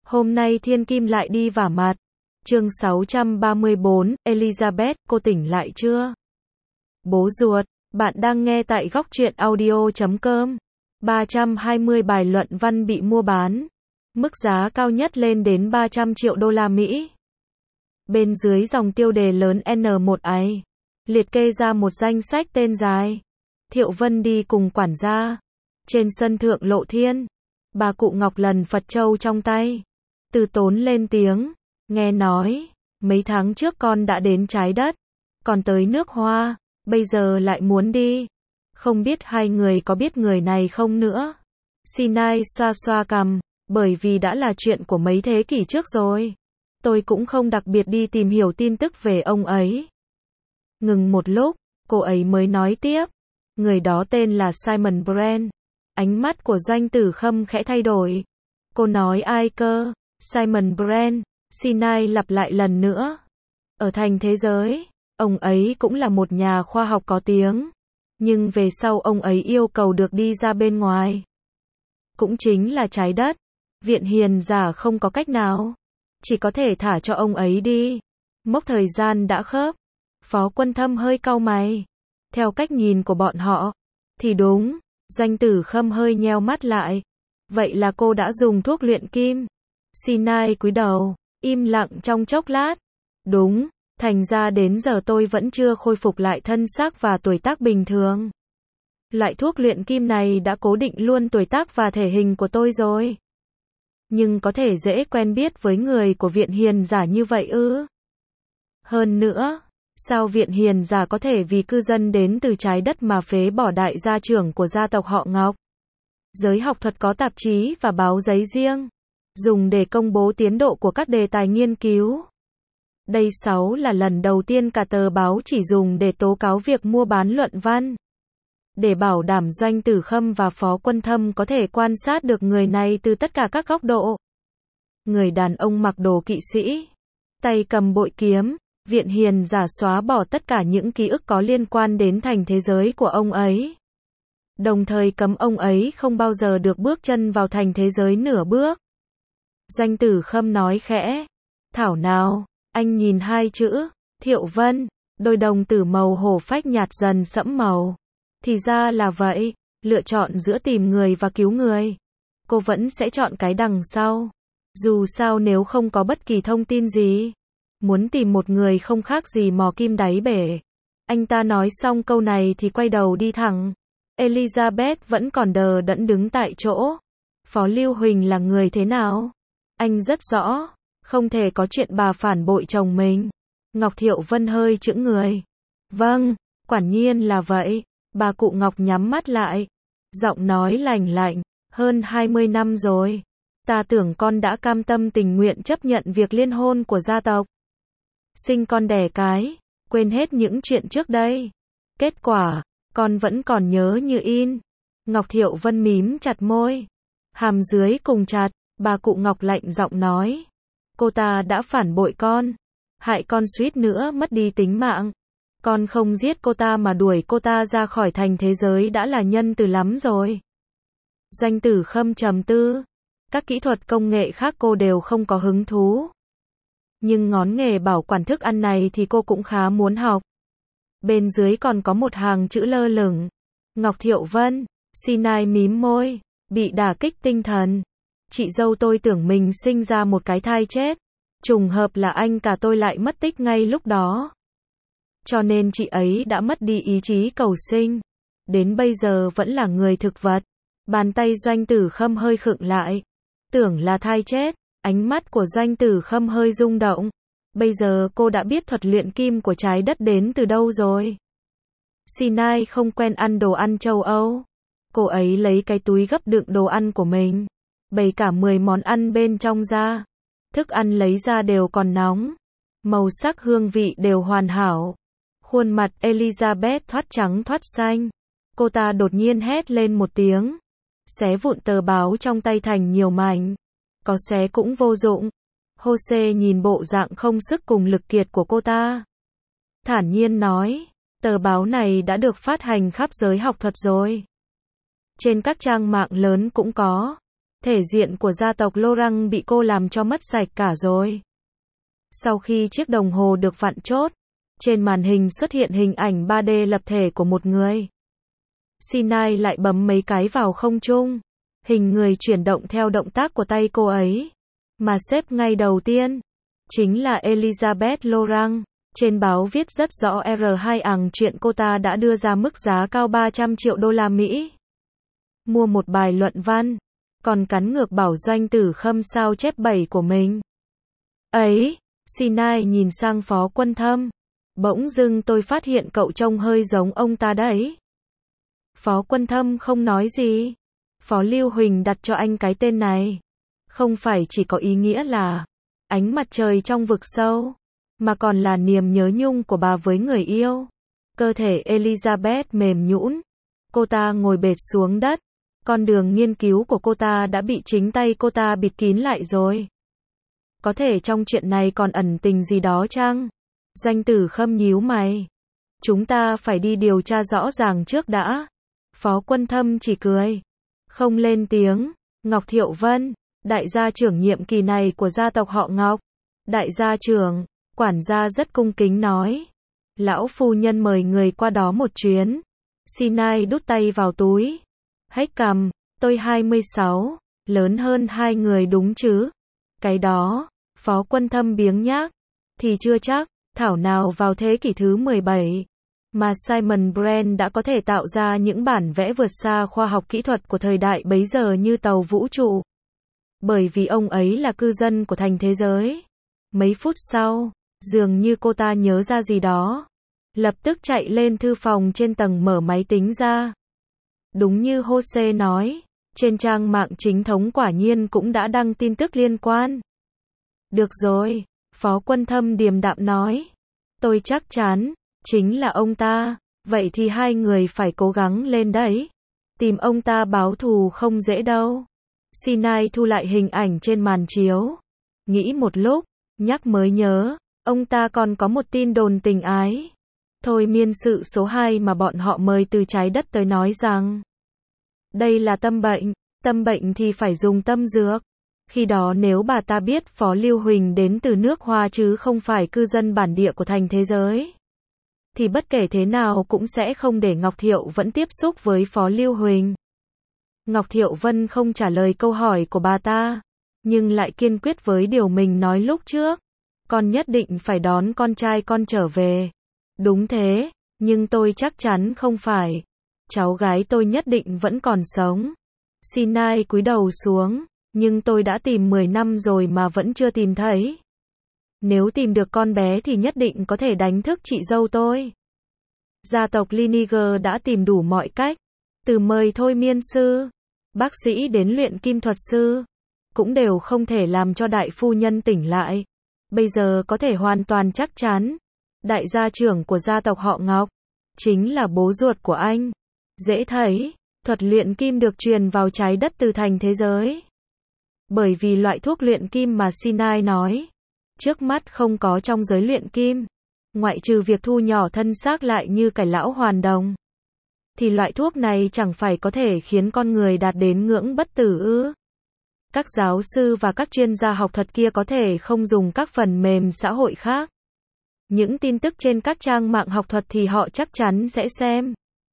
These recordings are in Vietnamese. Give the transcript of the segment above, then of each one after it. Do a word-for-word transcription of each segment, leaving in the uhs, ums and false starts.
Hôm nay thiên kim lại đi vả mặt. Chương sáu trăm ba mươi bốn, Elizabeth, cô tỉnh lại chưa? Bố ruột, bạn đang nghe tại góc truyện audio chấm com. ba trăm hai mươi bài luận văn bị mua bán. Mức giá cao nhất lên đến ba trăm triệu đô la Mỹ. Bên dưới dòng tiêu đề lớn N một ấy, liệt kê ra một danh sách tên dài. Thiệu Vân đi cùng quản gia. Trên sân thượng lộ thiên, bà cụ Ngọc lần Phật Châu trong tay. Từ Tốn lên tiếng, nghe nói, mấy tháng trước con đã đến trái đất, còn tới nước Hoa, bây giờ lại muốn đi. Không biết hai người có biết người này không nữa. Sinai xoa xoa cằm, bởi vì đã là chuyện của mấy thế kỷ trước rồi. Tôi cũng không đặc biệt đi tìm hiểu tin tức về ông ấy. Ngừng một lúc, cô ấy mới nói tiếp. Người đó tên là Simon Brand. Ánh mắt của Doanh Tử Khâm khẽ thay đổi. Cô nói ai cơ? Simon Brand. Sinai lặp lại lần nữa. Ở thành thế giới, ông ấy cũng là một nhà khoa học có tiếng. Nhưng về sau ông ấy yêu cầu được đi ra bên ngoài. Cũng chính là trái đất. Viện hiền giả không có cách nào. Chỉ có thể thả cho ông ấy đi. Mốc thời gian đã khớp. Phó Quân Thâm hơi cau mày. Theo cách nhìn của bọn họ, thì đúng. Doanh Tử Khâm hơi nheo mắt lại. Vậy là cô đã dùng thuốc luyện kim. Sinai cúi đầu, im lặng trong chốc lát. Đúng, thành ra đến giờ tôi vẫn chưa khôi phục lại thân xác và tuổi tác bình thường. Loại thuốc luyện kim này đã cố định luôn tuổi tác và thể hình của tôi rồi. Nhưng có thể dễ quen biết với người của viện hiền giả như vậy ư? Hơn nữa, sao viện hiền giả có thể vì cư dân đến từ trái đất mà phế bỏ đại gia trưởng của gia tộc họ Ngọc? Giới học thuật có tạp chí và báo giấy riêng, dùng để công bố tiến độ của các đề tài nghiên cứu. Đây sáu là lần đầu tiên cả tờ báo chỉ dùng để tố cáo việc mua bán luận văn. Để bảo đảm Doanh Tử Khâm và Phó Quân Thâm có thể quan sát được người này từ tất cả các góc độ. Người đàn ông mặc đồ kỵ sĩ, tay cầm bội kiếm, viện hiền giả xóa bỏ tất cả những ký ức có liên quan đến thành thế giới của ông ấy. Đồng thời cấm ông ấy không bao giờ được bước chân vào thành thế giới nửa bước. Doanh Tử Khâm nói khẽ. Thảo nào, anh nhìn hai chữ, Thiệu Vân, đôi đồng tử màu hổ phách nhạt dần sẫm màu. Thì ra là vậy, lựa chọn giữa tìm người và cứu người. Cô vẫn sẽ chọn cái đằng sau. Dù sao nếu không có bất kỳ thông tin gì, muốn tìm một người không khác gì mò kim đáy bể. Anh ta nói xong câu này thì quay đầu đi thẳng. Elizabeth vẫn còn đờ đẫn đứng tại chỗ. Phó Lưu Huỳnh là người thế nào? Anh rất rõ, không thể có chuyện bà phản bội chồng mình. Ngọc Thiệu Vân hơi chững người. Vâng, quả nhiên là vậy. Bà cụ Ngọc nhắm mắt lại. Giọng nói lành lạnh. Hơn hai mươi năm rồi. Ta tưởng con đã cam tâm tình nguyện chấp nhận việc liên hôn của gia tộc. Sinh con đẻ cái. Quên hết những chuyện trước đây. Kết quả, con vẫn còn nhớ như in. Ngọc Thiệu Vân mím chặt môi. Hàm dưới cùng chặt. Bà cụ Ngọc lạnh giọng nói. Cô ta đã phản bội con. Hại con suýt nữa mất đi tính mạng. Con không giết cô ta mà đuổi cô ta ra khỏi thành thế giới đã là nhân từ lắm rồi. Doanh Tử Khâm trầm tư. Các kỹ thuật công nghệ khác cô đều không có hứng thú. Nhưng ngón nghề bảo quản thức ăn này thì cô cũng khá muốn học. Bên dưới còn có một hàng chữ lơ lửng. Ngọc Thiệu Vân. Sinai mím môi. Bị đả kích tinh thần. Chị dâu tôi tưởng mình sinh ra một cái thai chết. Trùng hợp là anh cả tôi lại mất tích ngay lúc đó. Cho nên chị ấy đã mất đi ý chí cầu sinh. Đến bây giờ vẫn là người thực vật. Bàn tay Doanh Tử Khâm hơi khựng lại. Tưởng là thai chết. Ánh mắt của Doanh Tử Khâm hơi rung động. Bây giờ cô đã biết thuật luyện kim của trái đất đến từ đâu rồi. Sinai không quen ăn đồ ăn châu Âu. Cô ấy lấy cái túi gấp đựng đồ ăn của mình. Bày cả mười món ăn bên trong ra. Thức ăn lấy ra đều còn nóng. Màu sắc hương vị đều hoàn hảo. Khuôn mặt Elizabeth thoát trắng thoát xanh. Cô ta đột nhiên hét lên một tiếng. Xé vụn tờ báo trong tay thành nhiều mảnh. Có xé cũng vô dụng. Jose nhìn bộ dạng không sức cùng lực kiệt của cô ta. Thản nhiên nói. Tờ báo này đã được phát hành khắp giới học thuật rồi. Trên các trang mạng lớn cũng có. Thể diện của gia tộc Laurent bị cô làm cho mất sạch cả rồi. Sau khi chiếc đồng hồ được vặn chốt, trên màn hình xuất hiện hình ảnh ba D lập thể của một người. Sinai lại bấm mấy cái vào không trung. Hình người chuyển động theo động tác của tay cô ấy. Mà xếp ngay đầu tiên chính là Elizabeth Laurent. Trên báo viết rất rõ R hai ằng chuyện cô ta đã đưa ra mức giá cao ba trăm triệu đô la Mỹ. Mua một bài luận văn, còn cắn ngược bảo Doanh Tử Khâm sao chép bảy của mình. Ấy, Sinai nhìn sang Phó Quân Thâm. Bỗng dưng tôi phát hiện cậu trông hơi giống ông ta đấy. Phó Quân Thâm không nói gì. Phó Lưu Huỳnh đặt cho anh cái tên này. Không phải chỉ có ý nghĩa là ánh mặt trời trong vực sâu, mà còn là niềm nhớ nhung của bà với người yêu. Cơ thể Elizabeth mềm nhũn. Cô ta ngồi bệt xuống đất. Con đường nghiên cứu của cô ta đã bị chính tay cô ta bịt kín lại rồi. Có thể trong chuyện này còn ẩn tình gì đó chăng? Doanh Tử Khâm nhíu mày. Chúng ta phải đi điều tra rõ ràng trước đã. Phó Quân Thâm chỉ cười. Không lên tiếng. Ngọc Thiệu Vân, đại gia trưởng nhiệm kỳ này của gia tộc họ Ngọc. Đại gia trưởng, quản gia rất cung kính nói. Lão phu nhân mời người qua đó một chuyến. Sinai đút tay vào túi. Hếch cằm, tôi hai mươi sáu, lớn hơn hai người đúng chứ? Cái đó, Phó Quân Thâm biếng nhác. Thì chưa chắc, thảo nào vào thế kỷ thứ mười bảy. Mà Simon Brand đã có thể tạo ra những bản vẽ vượt xa khoa học kỹ thuật của thời đại bấy giờ như tàu vũ trụ. Bởi vì ông ấy là cư dân của thành thế giới. Mấy phút sau, dường như cô ta nhớ ra gì đó. Lập tức chạy lên thư phòng trên tầng mở máy tính ra. Đúng như Jose nói, trên trang mạng chính thống quả nhiên cũng đã đăng tin tức liên quan. Được rồi, Phó Quân Thâm điềm đạm nói. Tôi chắc chắn, chính là ông ta, vậy thì hai người phải cố gắng lên đấy. Tìm ông ta báo thù không dễ đâu. Sinai thu lại hình ảnh trên màn chiếu. Nghĩ một lúc, nhắc mới nhớ, ông ta còn có một tin đồn tình ái. Thôi miên sự số hai mà bọn họ mời từ trái đất tới nói rằng đây là tâm bệnh, tâm bệnh thì phải dùng tâm dược. Khi đó nếu bà ta biết Phó Lưu Huỳnh đến từ nước Hoa chứ không phải cư dân bản địa của thành thế giới, thì bất kể thế nào cũng sẽ không để Ngọc Thiệu vẫn tiếp xúc với Phó Lưu Huỳnh. Ngọc Thiệu Vân không trả lời câu hỏi của bà ta, nhưng lại kiên quyết với điều mình nói lúc trước. Con nhất định phải đón con trai con trở về. Đúng thế, nhưng tôi chắc chắn không phải. Cháu gái tôi nhất định vẫn còn sống. Sinai cúi đầu xuống, nhưng tôi đã tìm mười năm rồi mà vẫn chưa tìm thấy. Nếu tìm được con bé thì nhất định có thể đánh thức chị dâu tôi. Gia tộc Liniger đã tìm đủ mọi cách, từ mời thôi miên sư, bác sĩ đến luyện kim thuật sư, cũng đều không thể làm cho đại phu nhân tỉnh lại. Bây giờ có thể hoàn toàn chắc chắn, đại gia trưởng của gia tộc họ Ngọc chính là bố ruột của anh. Dễ thấy, thuật luyện kim được truyền vào trái đất từ thành thế giới. Bởi vì loại thuốc luyện kim mà Sinai nói, trước mắt không có trong giới luyện kim, ngoại trừ việc thu nhỏ thân xác lại như cải lão hoàn đồng, thì loại thuốc này chẳng phải có thể khiến con người đạt đến ngưỡng bất tử ư? Các giáo sư và các chuyên gia học thuật kia có thể không dùng các phần mềm xã hội khác. Những tin tức trên các trang mạng học thuật thì họ chắc chắn sẽ xem.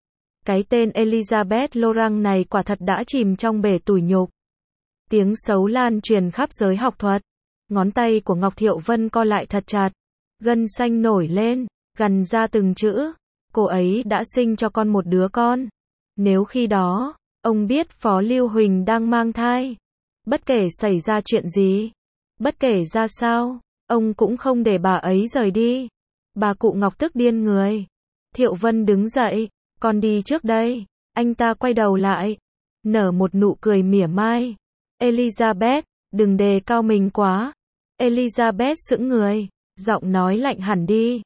Cái tên Elizabeth Laurent này quả thật đã chìm trong bể tủi nhục. Tiếng xấu lan truyền khắp giới học thuật. Ngón tay của Ngọc Thiệu Vân co lại thật chặt. Gân xanh nổi lên, gằn ra từng chữ. Cô ấy đã sinh cho con một đứa con. Nếu khi đó, ông biết Phó Lưu Huỳnh đang mang thai, bất kể xảy ra chuyện gì, bất kể ra sao, ông cũng không để bà ấy rời đi. Bà cụ Ngọc tức điên người. Thiệu Vân đứng dậy, con đi trước đây. Anh ta quay đầu lại, nở một nụ cười mỉa mai. Elizabeth, đừng đề cao mình quá. Elizabeth sững người, giọng nói lạnh hẳn đi.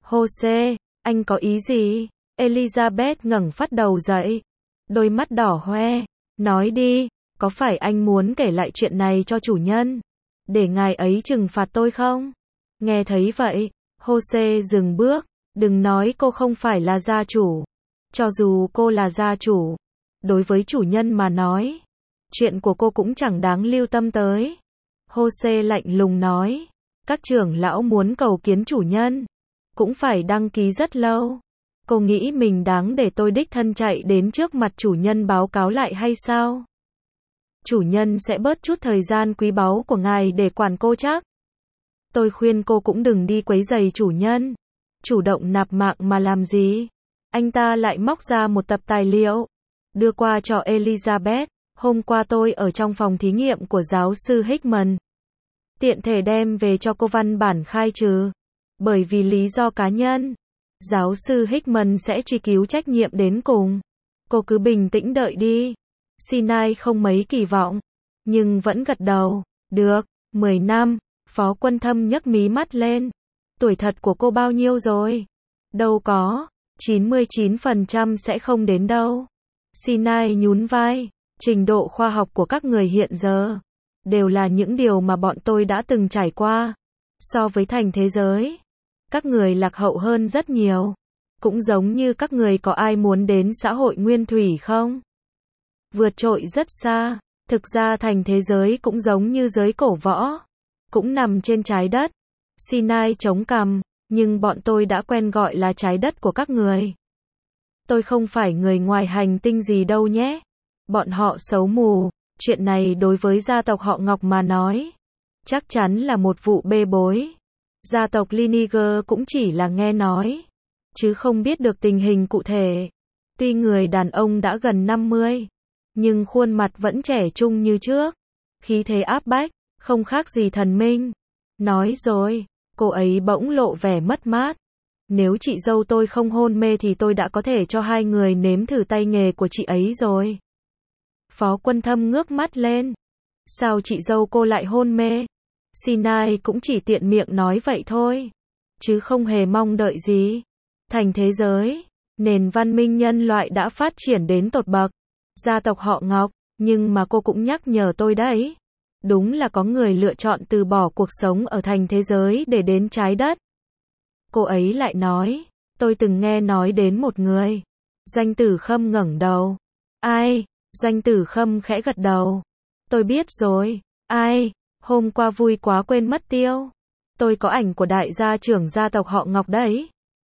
Jose, anh có ý gì? Elizabeth ngẩng phát đầu dậy, đôi mắt đỏ hoe. Nói đi, có phải anh muốn kể lại chuyện này cho chủ nhân, để ngài ấy trừng phạt tôi không? Nghe thấy vậy, Jose dừng bước. Đừng nói cô không phải là gia chủ. Cho dù cô là gia chủ, đối với chủ nhân mà nói, chuyện của cô cũng chẳng đáng lưu tâm tới. Jose lạnh lùng nói, các trưởng lão muốn cầu kiến chủ nhân, cũng phải đăng ký rất lâu. Cô nghĩ mình đáng để tôi đích thân chạy đến trước mặt chủ nhân báo cáo lại hay sao? Chủ nhân sẽ bớt chút thời gian quý báu của ngài để quản cô chắc. Tôi khuyên cô cũng đừng đi quấy rầy chủ nhân. Chủ động nạp mạng mà làm gì? Anh ta lại móc ra một tập tài liệu, đưa qua cho Elizabeth. Hôm qua tôi ở trong phòng thí nghiệm của giáo sư Hickman. Tiện thể đem về cho cô văn bản khai trừ. Bởi vì lý do cá nhân, giáo sư Hickman sẽ truy cứu trách nhiệm đến cùng. Cô cứ bình tĩnh đợi đi. Sinai không mấy kỳ vọng, nhưng vẫn gật đầu. Được, mười năm. Phó Quân Thâm nhấc mí mắt lên. Tuổi thật của cô bao nhiêu rồi? Đâu có, chín mươi chín phần trăm sẽ không đến đâu. Sinai nhún vai. Trình độ khoa học của các người hiện giờ đều là những điều mà bọn tôi đã từng trải qua. So với thành thế giới, các người lạc hậu hơn rất nhiều. Cũng giống như các người có ai muốn đến xã hội nguyên thủy không? Vượt trội rất xa. Thực ra thành thế giới cũng giống như giới cổ võ, cũng nằm trên trái đất. Sinai chống cằm, nhưng bọn tôi đã quen gọi là trái đất của các người. Tôi không phải người ngoài hành tinh gì đâu nhé. Bọn họ xấu mù. Chuyện này đối với gia tộc họ Ngọc mà nói, chắc chắn là một vụ bê bối. Gia tộc Liniger cũng chỉ là nghe nói, chứ không biết được tình hình cụ thể. Tuy người đàn ông đã gần năm mươi, nhưng khuôn mặt vẫn trẻ trung như trước. Khí thế áp bách, không khác gì thần minh. Nói rồi, cô ấy bỗng lộ vẻ mất mát. Nếu chị dâu tôi không hôn mê thì tôi đã có thể cho hai người nếm thử tay nghề của chị ấy rồi. Phó Quân Thâm ngước mắt lên. Sao chị dâu cô lại hôn mê? Sinai cũng chỉ tiện miệng nói vậy thôi, chứ không hề mong đợi gì. Thành thế giới, nền văn minh nhân loại đã phát triển đến tột bậc. Gia tộc họ Ngọc, nhưng mà cô cũng nhắc nhở tôi đấy. Đúng là có người lựa chọn từ bỏ cuộc sống ở thành thế giới để đến trái đất. Cô ấy lại nói, tôi từng nghe nói đến một người. Doanh Tử Khâm ngẩng đầu. Ai? Doanh Tử Khâm khẽ gật đầu. Tôi biết rồi. Ai? Hôm qua vui quá quên mất tiêu. Tôi có ảnh của đại gia trưởng gia tộc họ Ngọc đấy.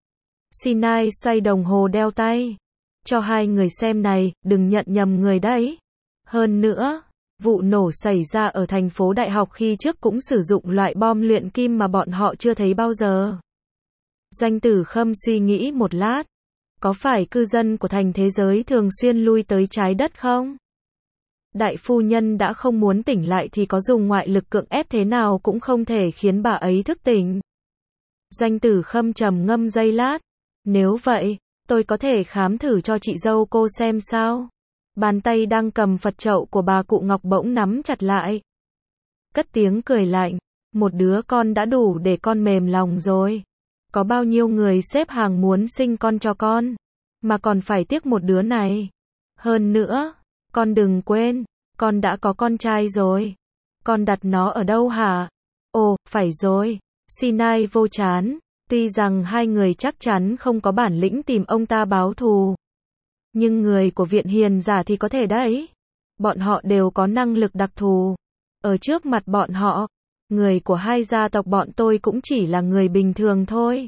Sinai xoay đồng hồ đeo tay. Cho hai người xem này, đừng nhận nhầm người đấy. Hơn nữa, vụ nổ xảy ra ở thành phố đại học khi trước cũng sử dụng loại bom luyện kim mà bọn họ chưa thấy bao giờ. Doanh Tử Khâm suy nghĩ một lát. Có phải cư dân của thành thế giới thường xuyên lui tới trái đất không? Đại phu nhân đã không muốn tỉnh lại thì có dùng ngoại lực cưỡng ép thế nào cũng không thể khiến bà ấy thức tỉnh. Doanh Tử Khâm trầm ngâm giây lát. Nếu vậy, tôi có thể khám thử cho chị dâu cô xem sao? Bàn tay đang cầm Phật trậu của bà cụ Ngọc bỗng nắm chặt lại. Cất tiếng cười lạnh. Một đứa con đã đủ để con mềm lòng rồi. Có bao nhiêu người xếp hàng muốn sinh con cho con, mà còn phải tiếc một đứa này. Hơn nữa, con đừng quên, con đã có con trai rồi. Con đặt nó ở đâu hả? Ồ, phải rồi. Sinai vô chán. Tuy rằng hai người chắc chắn không có bản lĩnh tìm ông ta báo thù, nhưng người của viện hiền giả thì có thể đấy. Bọn họ đều có năng lực đặc thù. Ở trước mặt bọn họ, người của hai gia tộc bọn tôi cũng chỉ là người bình thường thôi.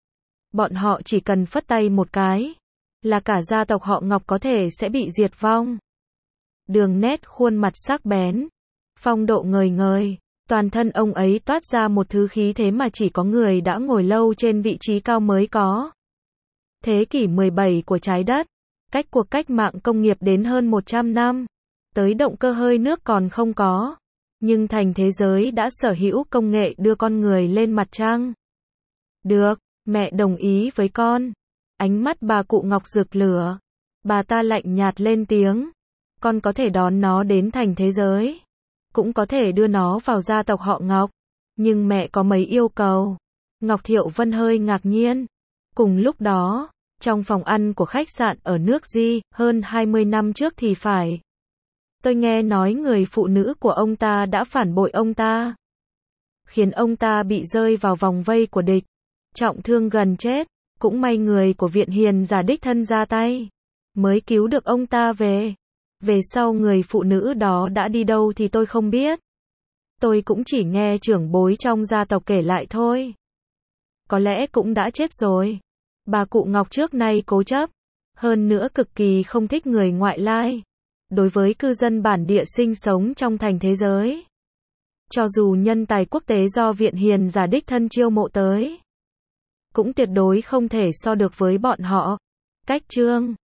Bọn họ chỉ cần phất tay một cái, là cả gia tộc họ Ngọc có thể sẽ bị diệt vong. Đường nét khuôn mặt sắc bén, phong độ ngời ngời, toàn thân ông ấy toát ra một thứ khí thế mà chỉ có người đã ngồi lâu trên vị trí cao mới có. Thế kỷ mười bảy của trái đất, cách cuộc cách mạng công nghiệp đến hơn một trăm năm, tới động cơ hơi nước còn không có. Nhưng thành thế giới đã sở hữu công nghệ đưa con người lên mặt trăng. Được, mẹ đồng ý với con. Ánh mắt bà cụ Ngọc rực lửa. Bà ta lạnh nhạt lên tiếng. Con có thể đón nó đến thành thế giới. Cũng có thể đưa nó vào gia tộc họ Ngọc. Nhưng mẹ có mấy yêu cầu. Ngọc Thiệu Vân hơi ngạc nhiên. Cùng lúc đó, trong phòng ăn của khách sạn ở nước Di, hơn hai mươi năm trước thì phải. Tôi nghe nói người phụ nữ của ông ta đã phản bội ông ta, khiến ông ta bị rơi vào vòng vây của địch, trọng thương gần chết. Cũng may người của viện hiền giả đích thân ra tay, mới cứu được ông ta về. Về sau người phụ nữ đó đã đi đâu thì tôi không biết. Tôi cũng chỉ nghe trưởng bối trong gia tộc kể lại thôi. Có lẽ cũng đã chết rồi. Bà cụ Ngọc trước nay cố chấp, hơn nữa cực kỳ không thích người ngoại lai. Đối với cư dân bản địa sinh sống trong thành thế giới, cho dù nhân tài quốc tế do Viện Hiền giả đích thân chiêu mộ tới, cũng tuyệt đối không thể so được với bọn họ. Cách chương